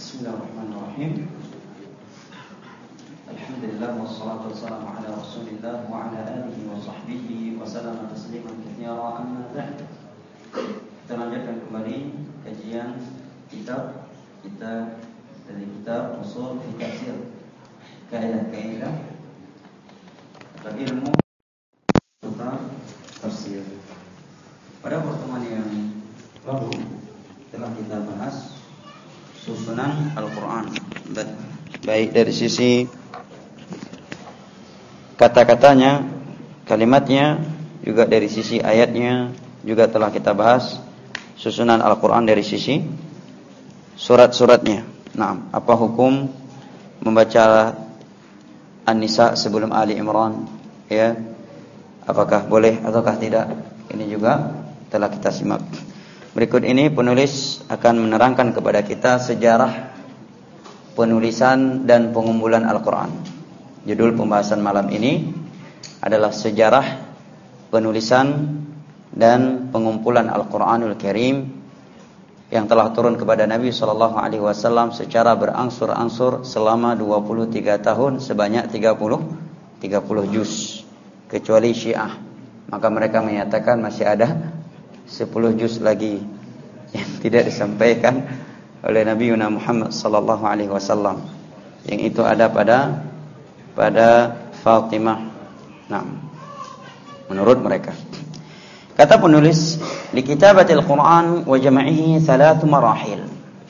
Bismillahirrahmanirrahim. Alhamdulillah wassalatu wassalamu ala Rasulillah wa ala alihi wa sahbihi wa sallama tasliman katsira amma ba'd. Kita lanjutkan kembali kajian kitab kita dari kitab Ushul fi Tafsir. Kaidah-kaidah atau ilmu tentang tafsir. Pada pertemuan yang lalu telah kita bahas susunan Al-Quran, baik dari sisi kata-katanya, kalimatnya, juga dari sisi ayatnya. Juga telah kita bahas susunan Al-Quran dari sisi surat-suratnya. Nah, apa hukum membaca An-Nisa sebelum Ali Imran? Ya, apakah boleh ataukah tidak? Ini juga telah kita simak. Berikut ini penulis akan menerangkan kepada kita sejarah penulisan dan pengumpulan Al-Quran. Judul pembahasan malam ini adalah sejarah penulisan dan pengumpulan Al-Quranul Karim yang telah turun kepada Nabi SAW secara berangsur-angsur selama 23 tahun sebanyak 30 juz. Kecuali Syiah, maka mereka menyatakan masih ada 10 juz lagi yang tidak disampaikan oleh Nabi Muhammad sallallahu alaihi wasallam, yang itu ada pada Fatimah. Nah, menurut mereka. Kata penulis, li kitabatil Quran wa jam'ihi 3 marahil.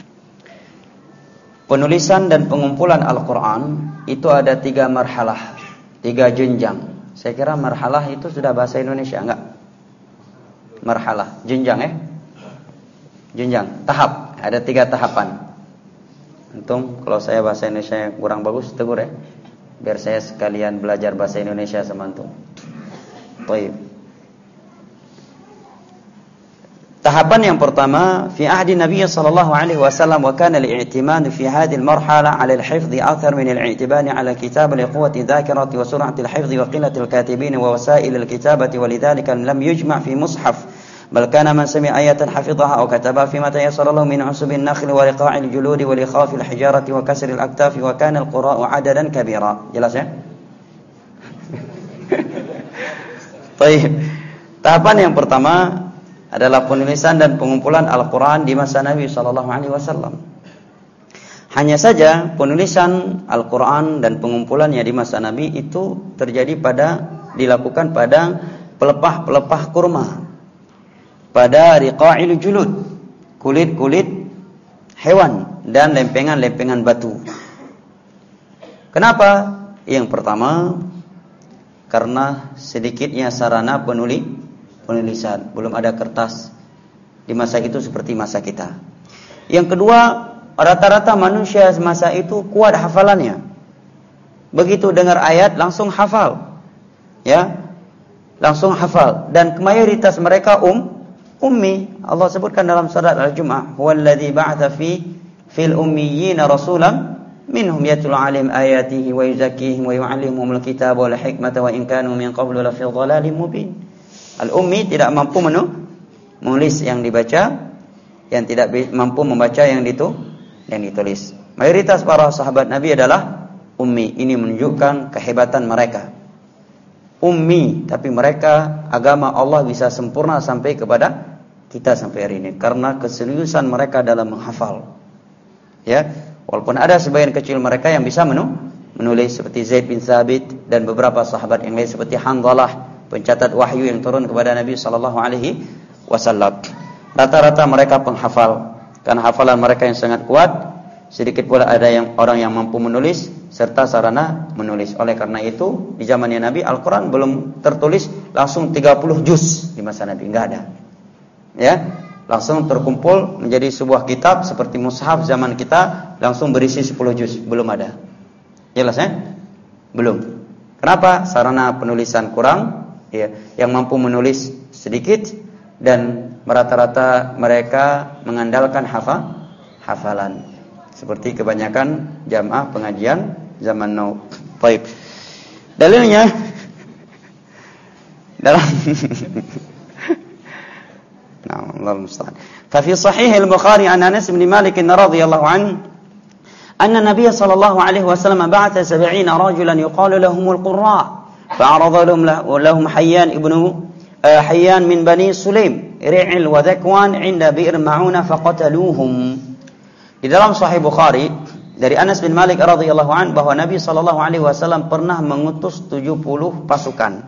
Penulisan dan pengumpulan Al-Quran itu ada 3 marhalah, 3 jenjang. Saya kira marhalah itu sudah bahasa Indonesia, enggak? Marhalah, jenjang jenjang, tahap, ada 3 tahapan. Antum kalau saya bahasa Indonesia kurang bagus tegur ya, biar saya sekalian belajar bahasa Indonesia sama antum. Baik. Tahapan yang pertama fi ahdi Nabi sallallahu alaihi wasallam, wa kana al-i'timad fi hadhihi al-marhala 'ala al-hifdh akthar min al-i'tibari 'ala al-kitab li quwwati dhakirati wa sur'ati al-hifdh wa qillati al-katibin wa wasail al-kitabati, wa lidhalika lam yujma' fi mushaf. بل كان من سمع آية حفظها أو كتبها فيما تيسر له من عصب النخل ورقاع الجلود ولخاف الحجارة وكسر الأكتاف وكان القراء عددا كبيرا. Jelas ya? Baik. Tahapan yang pertama adalah penulisan dan pengumpulan Al-Quran di masa Nabi SAW. Hanya saja penulisan Al-Quran dan pengumpulannya di masa Nabi itu dilakukan pada pelepah-pelepah kurma, pada riqa'il julud, kulit-kulit hewan, dan lempengan-lempengan batu. Kenapa? Yang pertama, karena sedikitnya sarana penulisan, belum ada kertas di masa itu seperti masa kita. Yang kedua, rata-rata manusia masa itu kuat hafalannya. Begitu dengar ayat langsung hafal. Ya, langsung hafal, dan mayoritas mereka ummi. Allah sebutkan dalam surat Al-Jumu'ah, "Huwallazi ba'atsa fil ummiyina rasulan minhum yatlu 'alaihim ayatihi wa yuzakkihim wa yu'allimuhumul kitaba wal hikmata wa in kanu min qablu lafi dhalalin mubin." Al-ummi tidak mampu menulis yang dibaca, yang tidak mampu membaca yang ditulis. Mayoritas para sahabat Nabi adalah ummi. Ini menunjukkan kehebatan mereka. Ummi, tapi mereka agama Allah bisa sempurna sampai kepada kita sampai hari ini karena keseriusan mereka dalam menghafal. Ya, walaupun ada sebagian kecil mereka yang bisa menulis seperti Zaid bin Thabit dan beberapa sahabat yang lain seperti Hanzalah, pencatat wahyu yang turun kepada Nabi sallallahu alaihi wasallam. Rata-rata mereka penghafal karena hafalan mereka yang sangat kuat. Sedikit pula ada orang yang mampu menulis serta sarana menulis. Oleh karena itu di zamannya Nabi Al-Quran belum tertulis langsung 30 juz di masa Nabi, enggak ada. Ya, langsung terkumpul menjadi sebuah kitab seperti mushaf zaman kita, langsung berisi 10 juz, belum ada. Jelas ya? Belum. Kenapa? Sarana penulisan kurang, ya. Yang mampu menulis sedikit, dan rata-rata mereka mengandalkan hafalan. Seperti kebanyakan jamaah pengajian zaman now. Baik. Dalilnya dalam Allah musta'an. Fa fi sahih al-Bukhari an Anas bin Malik radhiyallahu anhu anna Nabiy sallallahu alaihi wasallam ba'atha 70 rajulan yuqalu lahumul qurra fa'arada lahum Hayyan min Bani Sulaim Ri'il wa Dhakwan 'inda bi'r Ma'una faqataluhum. Di dalam Sahih Bukhari dari Anas bin Malik radhiyallahu an bahwa Nabi sallallahu alaihi wasallam pernah mengutus 70 pasukan.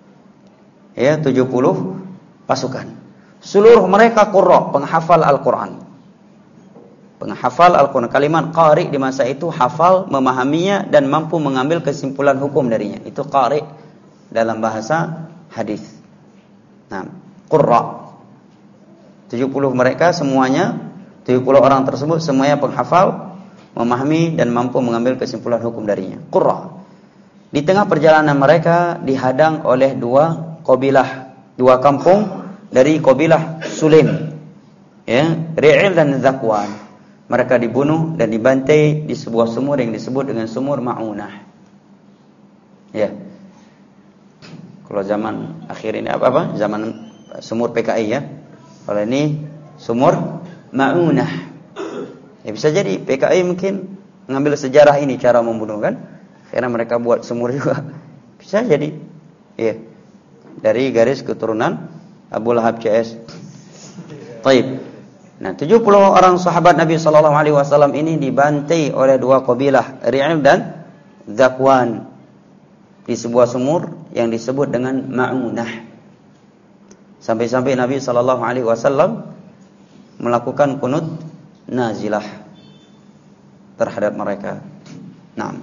Ya, 70 pasukan. Seluruh mereka qurra, penghafal Al-Qur'an. Penghafal Al-Qur'an. Kalimat qari di masa itu hafal, memahaminya dan mampu mengambil kesimpulan hukum darinya. Itu qari dalam bahasa hadis. Nah, qurra. 70 mereka semuanya, 70 orang tersebut semuanya penghafal, memahami dan mampu mengambil kesimpulan hukum darinya. Qurra. Di tengah perjalanan mereka dihadang oleh dua kampung dari kabilah Sulaim. Ya, Ri'il dan Dhakwan. Mereka dibunuh dan dibantai di sebuah sumur yang disebut dengan sumur Ma'unah. Ya. Kalau zaman akhir ini apa? Zaman sumur PKI ya. Kalau ini sumur Ma'unah. Ya bisa jadi PKI mungkin mengambil sejarah ini cara membunuh kan? Karena mereka buat sumur juga. Bisa jadi. Ya. Dari garis keturunan Abu Lahab CS. Taib. Nah, 70 orang sahabat Nabi sallallahu alaihi wasallam ini dibantai oleh dua kabilah Ri'il dan Dhakwan di sebuah sumur yang disebut dengan Ma'unah. Sampai-sampai Nabi sallallahu alaihi wasallam melakukan qunut nazilah terhadap mereka. Naam.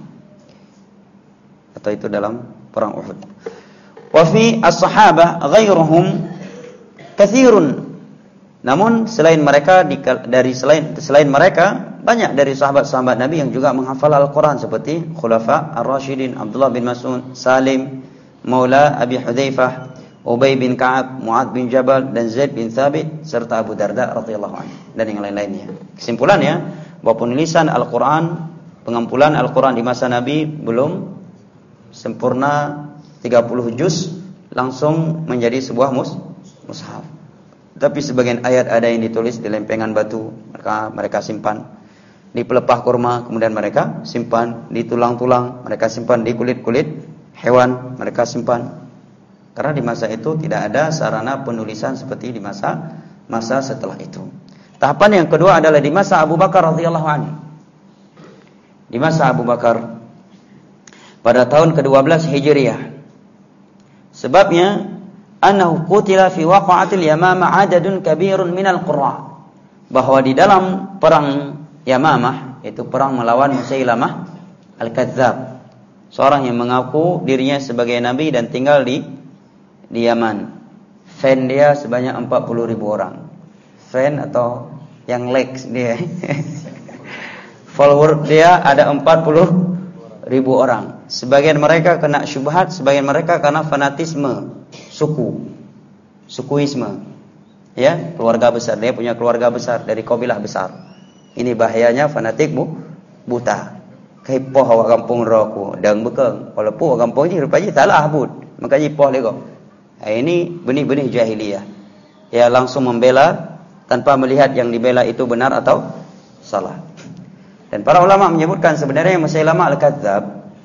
Atau itu dalam perang Uhud. Wa fi as-sahabah ghairuhum katsirun. Namun selain mereka selain mereka banyak dari sahabat-sahabat Nabi yang juga menghafal Al-Qur'an seperti Khulafa Ar-Rasyidin Abdullah bin Mas'ud, Salim Maula Abi Hudzaifah, Ubay bin Ka'ab, Mu'adz bin Jabal dan Zaid bin Thabit serta Abu Darda radhiyallahu anhu dan yang lain-lainnya. Kesimpulannya bahwa penulisan Al-Qur'an, pengumpulan Al-Qur'an di masa Nabi belum sempurna 30 juz langsung menjadi sebuah mushaf. Tapi sebagian ayat ada yang ditulis di lempengan batu, mereka simpan. Di pelepah kurma kemudian mereka simpan, di tulang-tulang mereka simpan, di kulit-kulit hewan mereka simpan. Karena di masa itu tidak ada sarana penulisan seperti di masa setelah itu. Tahapan yang kedua adalah di masa Abu Bakar radhiyallahu anhu. Di masa Abu Bakar pada tahun ke-12 Hijriah. Sebabnya annahu qutila fi waqa'atil Yamamah 'adadun kabirun minal qurra. Bahwa di dalam perang Yamamah, itu perang melawan Musailamah Al-Kadzdzab, seorang yang mengaku dirinya sebagai nabi dan tinggal di Yaman. Fan dia sebanyak 40.000 orang. Fan atau yang likes dia. Follower dia ada 40.000 orang. Sebagian mereka kena syubhat, sebagian mereka karena fanatisme sukuisme. Ya, keluarga besar, dia punya keluarga besar dari kabilah besar. Ini bahayanya fanatik buta. Kaipoh awak kampung roku dang bekeng. Kalau pu kampung ni rupanya salah bud. Makanya poh lego. Ini benih-benih jahiliyah. Ya langsung membela tanpa melihat yang dibela itu benar atau salah. Dan para ulama menyebutkan sebenarnya Musailamah Al-Kadzdzab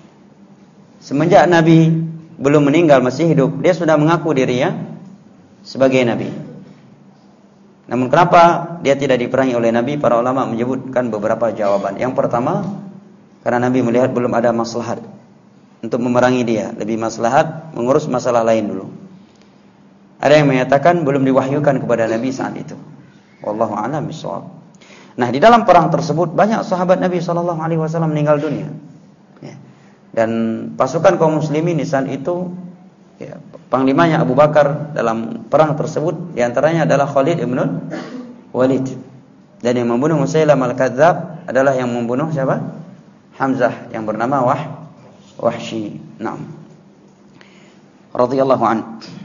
semenjak Nabi belum meninggal, masih hidup, dia sudah mengaku dirinya sebagai nabi. Namun kenapa dia tidak diperangi oleh Nabi? Para ulama menyebutkan beberapa jawaban. Yang pertama, karena Nabi melihat belum ada maslahat untuk memerangi dia, lebih maslahat mengurus masalah lain dulu. Ada yang menyatakan belum diwahyukan kepada Nabi saat itu. Wallahu a'lam bishawab. Nah, di dalam perang tersebut banyak sahabat Nabi sallallahu alaihi wasallam meninggal dunia. Ya. Dan pasukan kaum muslimin di saat itu, ya, panglimanya Abu Bakar dalam perang tersebut di antaranya adalah Khalid ibn Walid. Dan yang membunuh Musailamah Al-Kadzdzab adalah yang membunuh siapa? Hamzah yang bernama Wahsy. Naam. Radhiyallahu an.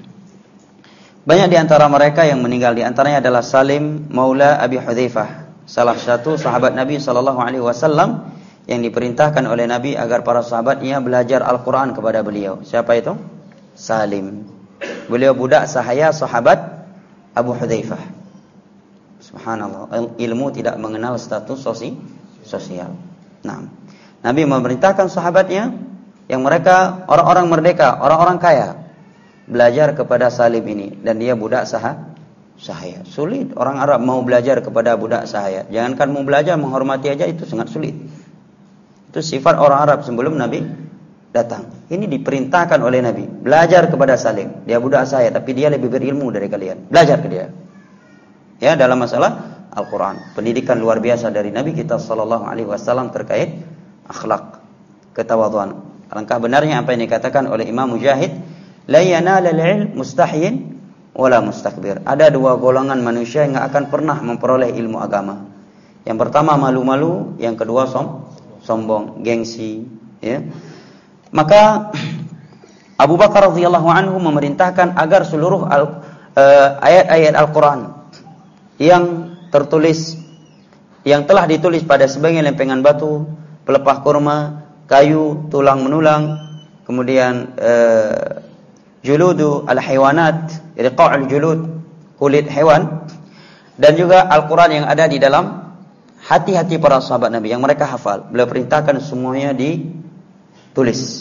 Banyak di antara mereka yang meninggal, di antaranya adalah Salim Maula Abi Hudzaifah, salah satu sahabat Nabi sallallahu alaihi wasallam yang diperintahkan oleh Nabi agar para sahabatnya belajar Al-Qur'an kepada beliau. Siapa itu? Salim. Beliau budak sahaya sahabat Abu Hudzaifah. Subhanallah, ilmu tidak mengenal status sosial. Nah, Nabi memerintahkan sahabatnya yang mereka orang-orang merdeka, orang-orang kaya, belajar kepada Salim ini, dan dia budak sahaya. Sulit orang Arab mau belajar kepada budak sahaya. Jangankan mau belajar, menghormati aja itu sangat sulit. Itu sifat orang Arab sebelum Nabi datang. Ini diperintahkan oleh Nabi, belajar kepada Salim. Dia budak sahaya tapi dia lebih berilmu dari kalian. Belajar ke dia. Ya, dalam masalah Al-Quran, pendidikan luar biasa dari Nabi kita sallallahu alaihi wasallam terkait akhlak, ketawadhuan. Alangkah benarnya apa yang dikatakan oleh Imam Mujahid, la yanalul ilm mustahyin wala mustakbir. Ada dua golongan manusia yang enggak akan pernah memperoleh ilmu agama. Yang pertama malu-malu, yang kedua sombong, gengsi, ya. Maka Abu Bakar radhiyallahu anhu memerintahkan agar seluruh ayat-ayat Al-Quran yang tertulis, yang telah ditulis pada sebagian lempengan batu, pelepah kurma, kayu, tulang menulang, kemudian juludu al-haywanat, riqa'ul julud, kulit hewan, dan juga Al-Quran yang ada di dalam hati-hati para sahabat Nabi yang mereka hafal. Beliau perintahkan semuanya ditulis.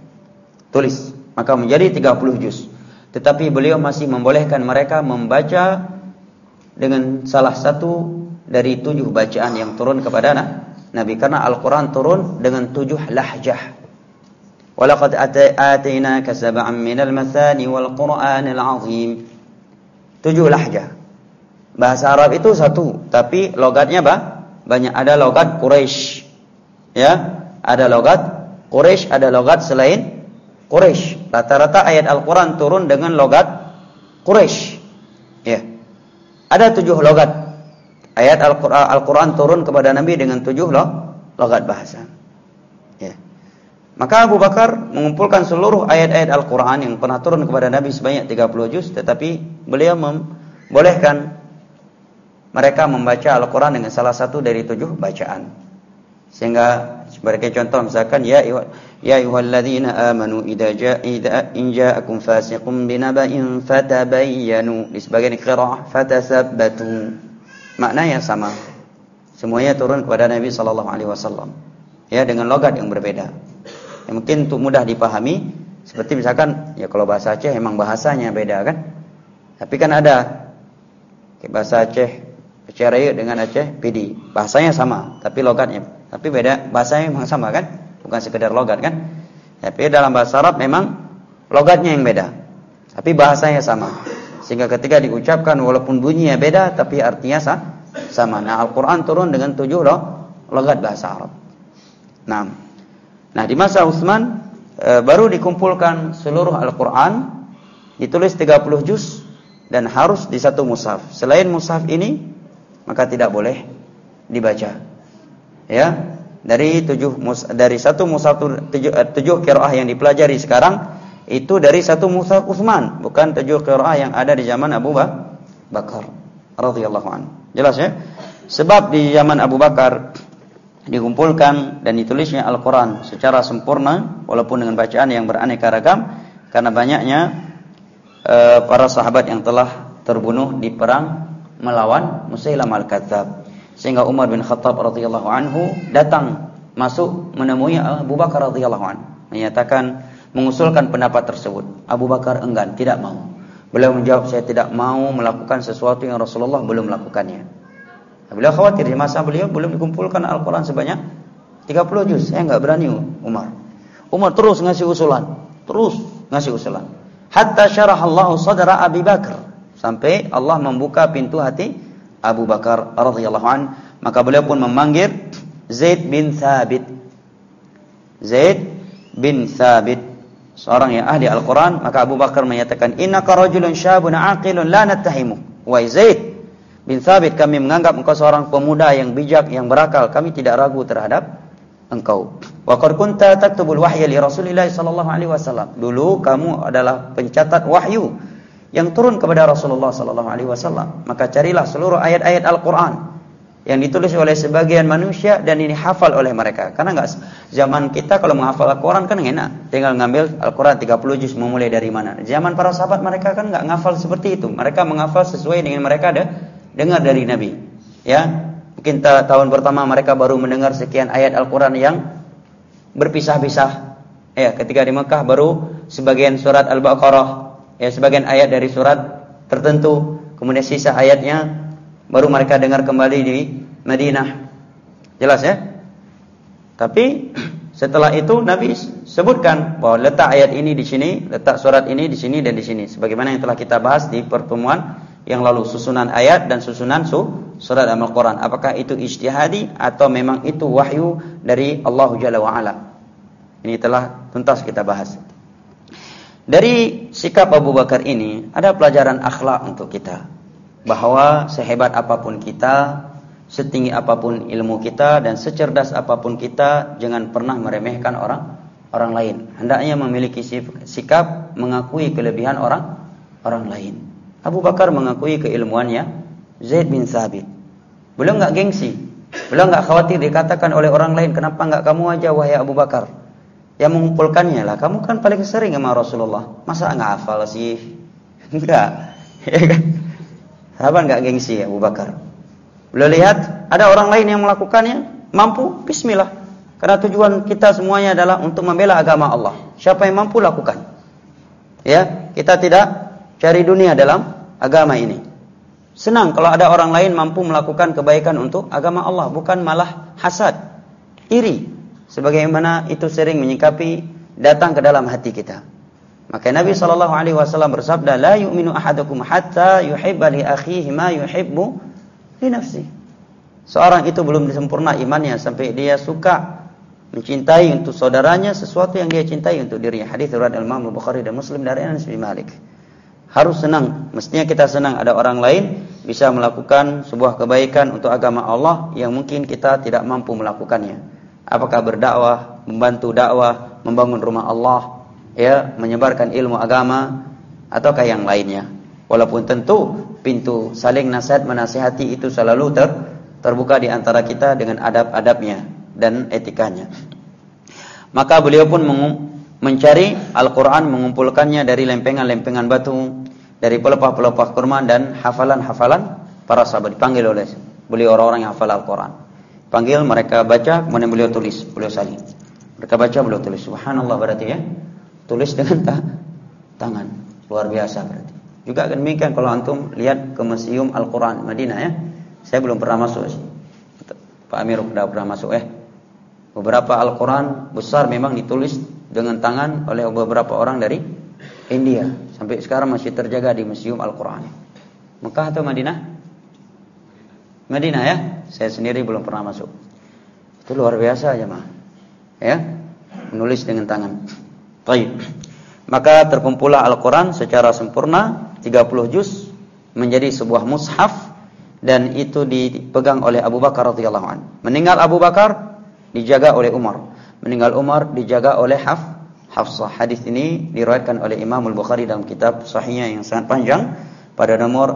Maka menjadi 30 juz. Tetapi beliau masih membolehkan mereka membaca dengan salah satu dari 7 bacaan yang turun kepada Nabi, karena Al-Quran turun dengan 7 lahjah. Walaqad atainaka sab'an minal mathani wal Qur'anil azim. 7 lahjah. Bahasa Arab itu satu, tapi logatnya banyak. Ada logat Quraisy, ya, ada logat Quraisy, ada logat selain Quraisy. Rata-rata ayat Al-Quran turun dengan logat Quraisy, ya. Ada 7 logat. Ayat Al-Quran turun kepada Nabi dengan 7 logat bahasa, ya. Maka Abu Bakar mengumpulkan seluruh ayat-ayat Al-Quran yang pernah turun kepada Nabi sebanyak 30 juz. Tetapi beliau membolehkan mereka membaca Al-Quran dengan salah satu dari 7 bacaan. Sehingga sebagai contoh misalkan, ya ayyuhalladzina amanu idza ja'akum fasiqun binaba'in fatabayyanu. Di sebagian qiraah fatasabbatu. Maknanya sama. Semuanya turun kepada Nabi sallallahu alaihi wasallam. Ya, dengan logat yang berbeda. Yang mungkin untuk mudah dipahami, seperti misalkan ya kalau bahasa Aceh emang bahasanya beda kan? Tapi kan ada bahasa Aceh Raya dengan Aceh Pidi. Bahasanya sama, tapi logatnya. Tapi beda, bahasanya memang sama kan? Bukan sekedar logat kan? Tapi dalam bahasa Arab memang logatnya yang beda, tapi bahasanya sama. Sehingga ketika diucapkan walaupun bunyinya beda, tapi artinya sama. Nah, Al-Quran turun dengan 7 logat bahasa Arab. Nah, di masa Utsman baru dikumpulkan seluruh Al-Quran, ditulis 30 juz dan harus di satu mushaf. Selain mushaf ini, maka tidak boleh dibaca. Ya, dari satu mushaf 7 qiraah yang dipelajari sekarang itu dari satu mushaf Utsman, bukan 7 qiraah yang ada di zaman Abu Bakar radhiyallahu anhu. Jelas ya? Sebab di zaman Abu Bakar dikumpulkan dan ditulisnya Al-Quran secara sempurna walaupun dengan bacaan yang beraneka ragam, karena banyaknya para sahabat yang telah terbunuh di perang melawan Musailamah al-Kadzdzab. Sehingga Umar bin Khattab radhiyallahu anhu datang masuk menemui Abu Bakar radhiyallahu anhu, menyatakan mengusulkan pendapat tersebut. Abu Bakar enggan, tidak mau. Beliau menjawab, saya tidak mau melakukan sesuatu yang Rasulullah belum melakukannya. Beliau khawatir di masa beliau belum dikumpulkan Al-Quran sebanyak 30 juz. Saya enggak berani Umar. Umar terus ngasih usulan. Hatta syarahallahu sadra Abi Bakar. Sampai Allah membuka pintu hati Abu Bakar radhiyallahu an. Maka beliau pun memanggil Zaid bin Thabit, seorang yang ahli Al-Quran. Maka Abu Bakar menyatakan, innaka rajulun syabun aqilun la nattahimu. Wahai Zaid bin Thabit, kami menganggap engkau seorang pemuda yang bijak, yang berakal. Kami tidak ragu terhadap engkau. Wa qad kunta taktubul wahya li Rasulillah sallallahu alaihi wasallam. Dulu kamu adalah pencatat wahyu yang turun kepada Rasulullah sallallahu alaihi wasallam. Maka carilah seluruh ayat-ayat Al-Quran yang ditulis oleh sebagian manusia dan ini hafal oleh mereka. Karena enggak zaman kita kalau menghafal Al-Quran kan enak, tinggal ngambil Al-Quran 30 juz, memulai dari mana. Zaman para sahabat mereka kan enggak ngafal seperti itu. Mereka menghafal sesuai dengan mereka ada dengar dari Nabi. Ya, Mungkin tahun pertama mereka baru mendengar sekian ayat Al-Quran yang berpisah-pisah. Ya, ketika di Mekah baru sebagian surat Al-Baqarah, ya sebagian ayat dari surat tertentu. Kemudian sisa ayatnya baru mereka dengar kembali di Madinah. Jelas ya? Tapi setelah itu Nabi sebutkan bahwa letak ayat ini di sini, letak surat ini di sini dan di sini. Sebagaimana yang telah kita bahas di pertemuan yang lalu, susunan ayat dan susunan surat Al-Quran. Apakah itu ijtihadi atau memang itu wahyu dari Allah Jalla wa'ala? Ini telah tuntas kita bahas. Dari sikap Abu Bakar ini ada pelajaran akhlak untuk kita, bahwa sehebat apapun kita, setinggi apapun ilmu kita, dan secerdas apapun kita, jangan pernah meremehkan orang lain. Hendaknya memiliki sikap mengakui kelebihan orang lain. Abu Bakar mengakui keilmuannya Zaid bin Thabit. Beliau enggak gengsi, beliau enggak khawatir dikatakan oleh orang lain, kenapa enggak kamu aja wahai Abu Bakar yang mengumpulkannya lah, kamu kan paling sering sama Rasulullah, masa enggak hafal sih? Enggak, ya kan? Sahabat enggak gengsi Abu Bakar. Beliau lihat ada orang lain yang melakukannya, mampu, bismillah. Karena tujuan kita semuanya adalah untuk membela agama Allah. Siapa yang mampu lakukan. Ya, kita tidak cari dunia dalam agama ini. Senang kalau ada orang lain mampu melakukan kebaikan untuk agama Allah, bukan malah hasad, iri. Sebagaimana itu sering menyikapi datang ke dalam hati kita. Maka Nabi SAW bersabda, la yu'minu ahadukum hatta yuhibba li akhihi ma yuhibbu li nafsi. Seorang itu belum sempurna imannya sampai dia suka mencintai untuk saudaranya sesuatu yang dia cintai untuk dirinya. Hadis riwayat Imam Bukhari dan Muslim dari Anas bin Malik. Harus senang, mestinya kita senang ada orang lain bisa melakukan sebuah kebaikan untuk agama Allah yang mungkin kita tidak mampu melakukannya. Apakah berdakwah, membantu dakwah, membangun rumah Allah, ya, menyebarkan ilmu agama, ataukah yang lainnya. Walaupun tentu pintu saling nasihat menasihati itu selalu terbuka di antara kita dengan adab-adabnya dan etikanya. Maka beliau pun mencari Al-Quran, mengumpulkannya dari lempengan-lempengan batu, dari pelepah-pelepah kurma dan hafalan-hafalan para sahabat. Dipanggil oleh beliau orang-orang yang hafal Al-Quran. Panggil, mereka baca, kemudian beliau tulis, beliau salin. Mereka baca, beliau tulis. Subhanallah berarti ya. Tulis dengan tangan. Luar biasa berarti. Juga demikian kalau antum lihat ke Museum Al-Quran Madinah ya. Saya belum pernah masuk sih. Pak Amir sudah pernah masuk ya. Beberapa Al-Quran besar memang ditulis dengan tangan oleh beberapa orang dari India. Sampai sekarang masih terjaga di Museum Al-Quran. Mekah atau Madinah? Madinah ya. Saya sendiri belum pernah masuk. Itu luar biasa jemaah. Ya. Menulis dengan tangan. Baik. Maka terkumpullah Al-Quran secara sempurna 30 juz menjadi sebuah mushaf, dan itu dipegang oleh Abu Bakar radhiyallahu anhu. Meninggal Abu Bakar dijaga oleh Umar. Meninggal Umar dijaga oleh Hafsah. Hadis ini diriwayatkan oleh Imam Al-Bukhari dalam kitab sahihnya yang sangat panjang pada nomor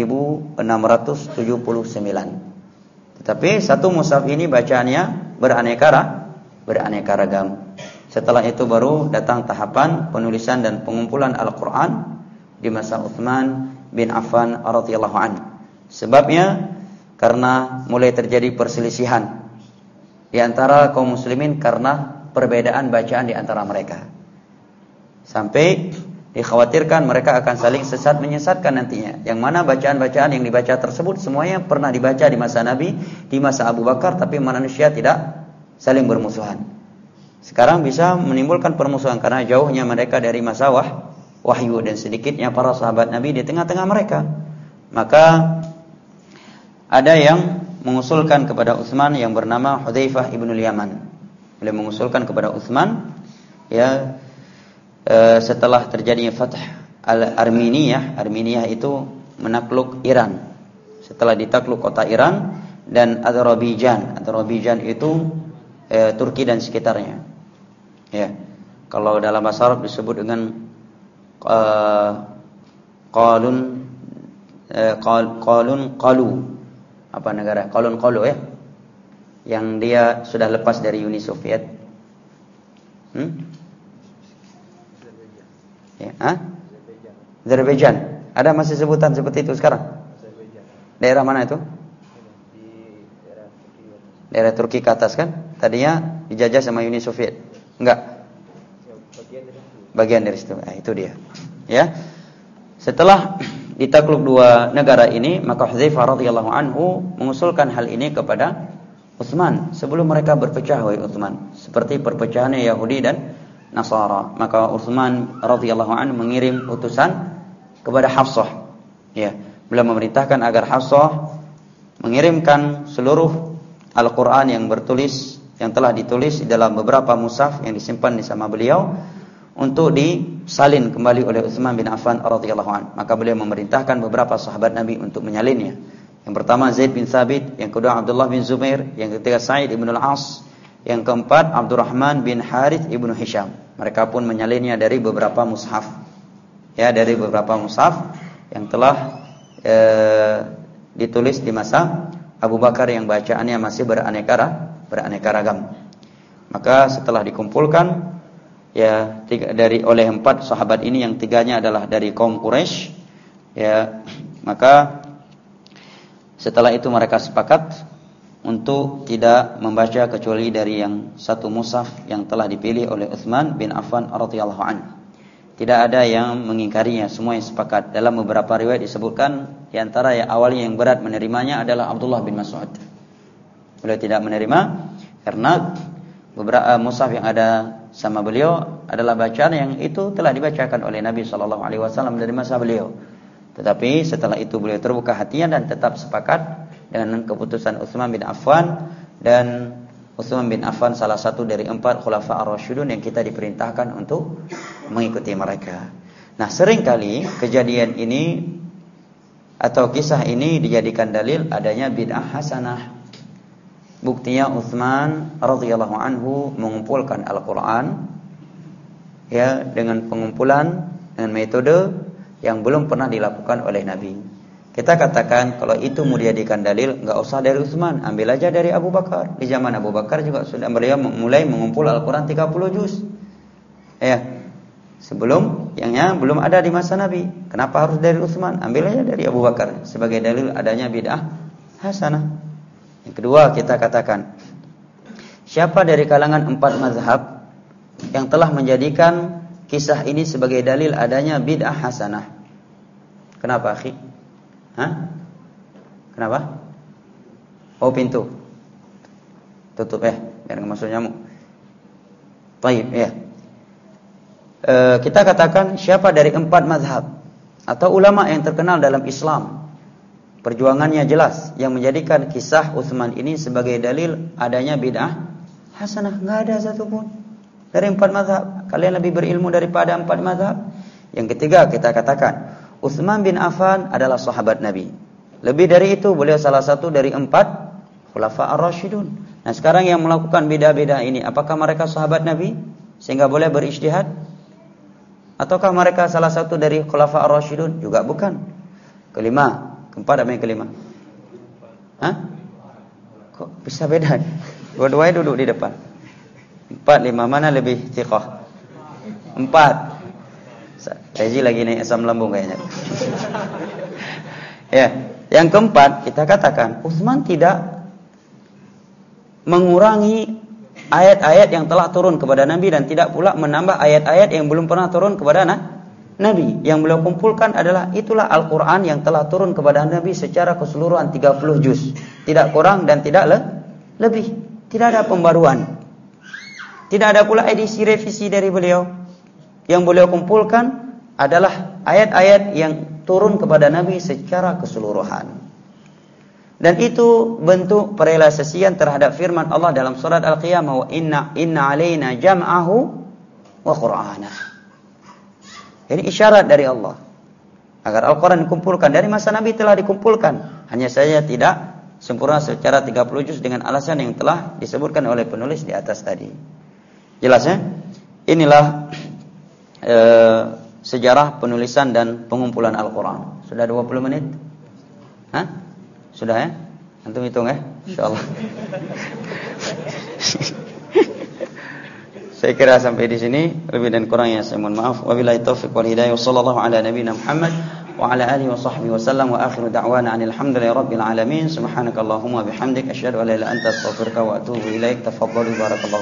4679. Tetapi satu mushaf ini bacaannya beraneka ragam. Setelah itu baru datang tahapan penulisan dan pengumpulan Al-Quran di masa Utsman bin Affan radhiyallahu anhu. Sebabnya karena mulai terjadi perselisihan di antara kaum muslimin karena perbedaan bacaan di antara mereka. Sampai dikhawatirkan mereka akan saling sesat menyesatkan nantinya. Yang mana bacaan-bacaan yang dibaca tersebut semuanya pernah dibaca di masa Nabi, di masa Abu Bakar, tapi manusia tidak saling bermusuhan. Sekarang bisa menimbulkan permusuhan karena jauhnya mereka dari masa wahyu dan sedikitnya para sahabat Nabi di tengah-tengah mereka. Maka ada yang mengusulkan kepada Utsman yang bernama Hudzaifah ibnul Yaman. Beliau mengusulkan kepada Utsman ya, setelah terjadinya Fath al-Arminiyah. Arminiyah itu menakluk Iran. Setelah ditakluk kota Iran dan Azerbaijan. Azerbaijan itu Turki dan sekitarnya. Ya. Kalau dalam bahasa Arab disebut dengan Qalu. Apa negara? Qalu ya. Yang dia sudah lepas dari Uni Soviet. Ya, Azerbaijan. Ada masih sebutan seperti itu sekarang? Daerah mana itu? Di daerah daerah Turki ke atas kan? Tadinya dijajah sama Uni Soviet. Enggak. Bagian dari situ. Nah, itu dia. Ya. Setelah ditakluk dua negara ini, maka Hudzaifah radhiyallahu anhu mengusulkan hal ini kepada Utsman sebelum mereka berpecah, wahai Utsman, seperti perpecahannya Yahudi dan Nasara. Maka Utsman radhiyallahu anhu mengirim utusan kepada Hafsah. Ya, beliau memerintahkan agar Hafsah mengirimkan seluruh Al-Qur'an yang telah ditulis di dalam beberapa mushaf yang disimpan di sama beliau untuk disalin kembali oleh Utsman bin Affan radhiyallahu anhu. Maka beliau memerintahkan beberapa sahabat Nabi untuk menyalinnya. Yang pertama Zaid bin Thabit, yang kedua Abdullah bin Zubair, yang ketiga Sa'id ibn al-As, yang keempat Abdurrahman bin Harith ibn Hisham. Mereka pun menyalinnya dari beberapa mushaf. Ya, dari beberapa mushaf yang telah ditulis di masa Abu Bakar yang bacaannya masih beraneka ragam. Maka setelah dikumpulkan ya oleh 4 sahabat ini, yang 3-nya adalah dari kaum Quraisy, ya, maka setelah itu mereka sepakat untuk tidak membaca kecuali dari yang satu mushaf yang telah dipilih oleh Utsman bin Affan radhiyallahu anhu. Tidak ada yang mengingkarinya, semua yang sepakat. Dalam beberapa riwayat disebutkan di antara yang awalnya yang berat menerimanya adalah Abdullah bin Mas'ud. Beliau tidak menerima karena beberapa mushaf yang ada sama beliau adalah bacaan yang itu telah dibacakan oleh Nabi SAW dari masa beliau. Tetapi setelah itu beliau terbuka hatinya dan tetap sepakat dengan keputusan Utsman bin Affan. Dan Utsman bin Affan salah satu dari 4 khulafa ar-rasyidun yang kita diperintahkan untuk mengikuti mereka. Nah, seringkali kejadian ini atau kisah ini dijadikan dalil adanya bid'ah hasanah. Buktinya Utsman radhiyallahu anhu mengumpulkan Al-Qur'an ya dengan pengumpulan dengan metode yang belum pernah dilakukan oleh Nabi. Kita katakan kalau itu mau dijadikan dalil, enggak usah dari Utsman, ambil aja dari Abu Bakar. Di zaman Abu Bakar juga sudah beliau mulai mengumpul Al-Qur'an 30 juz. Ya. Sebelum yang belum ada di masa Nabi. Kenapa harus dari Utsman? Ambil aja dari Abu Bakar sebagai dalil adanya bid'ah hasanah. Yang kedua, kita katakan siapa dari kalangan 4 mazhab yang telah menjadikan kisah ini sebagai dalil adanya bid'ah hasanah? Kenapa, akhi? Hah? Kenapa? Oh, pintu. Tutup biar enggak masuk nyamuk. Baik, ya. Kita katakan siapa dari 4 mazhab atau ulama yang terkenal dalam Islam, perjuangannya jelas, yang menjadikan kisah Utsman ini sebagai dalil adanya bid'ah hasanah? Enggak ada satupun dari 4 mazhab. Kalian lebih berilmu daripada 4 mazhab. Yang ketiga, kita katakan Utsman bin Affan adalah sahabat Nabi. Lebih dari itu, beliau salah satu dari 4 khulafa ar-rasyidun. Nah, sekarang yang melakukan bid'ah-bid'ah ini, apakah mereka sahabat Nabi sehingga boleh berijtihad? Ataukah mereka salah satu dari khulafa ar-rasyidun? Juga bukan. Kelima, keempat apa yang kelima? Hah? Kok bisa beda? Dua-duanya duduk di depan. 4, 5 mana lebih thiqah? 4. Rezi lagi naik asam lambung kayaknya. Ya, yang keempat kita katakan Utsman tidak mengurangi ayat-ayat yang telah turun kepada Nabi dan tidak pula menambah ayat-ayat yang belum pernah turun kepada Nabi. Yang beliau kumpulkan adalah itulah Al-Qur'an yang telah turun kepada Nabi secara keseluruhan 30 juz. Tidak kurang dan tidak lebih. Tidak ada pembaruan. Tidak ada pula edisi revisi dari beliau. Yang beliau kumpulkan adalah ayat-ayat yang turun kepada Nabi secara keseluruhan. Dan itu bentuk perealisasian terhadap firman Allah dalam surat Al-Qiyamah, wa inna alaina jam'ahu wa qur'anah. Ini isyarat dari Allah agar Al-Quran dikumpulkan. Dari masa Nabi telah dikumpulkan, hanya saja tidak sempurna secara 30 juz dengan alasan yang telah disebutkan oleh penulis di atas tadi. Jelas ya? Inilah sejarah penulisan dan pengumpulan Al-Quran. Sudah 20 menit? Hah? Sudah ya? Antum hitung ya? InsyaAllah. Saya kira sampai di sini. Lebih dan kurangnya saya mohon maaf. Wabillahi taufiq wal hidayah. Wassallallahu ala nabiyina Muhammad wa ala alihi wa sahbihi wasallam wa akhiru da'wana alhamdulillahi rabbil alamin. Subhanakallahumma bihamdik asyhadu an la ilaha illa anta astaghfiruka wa atubu ilaik. Tafadhalu barakallahu.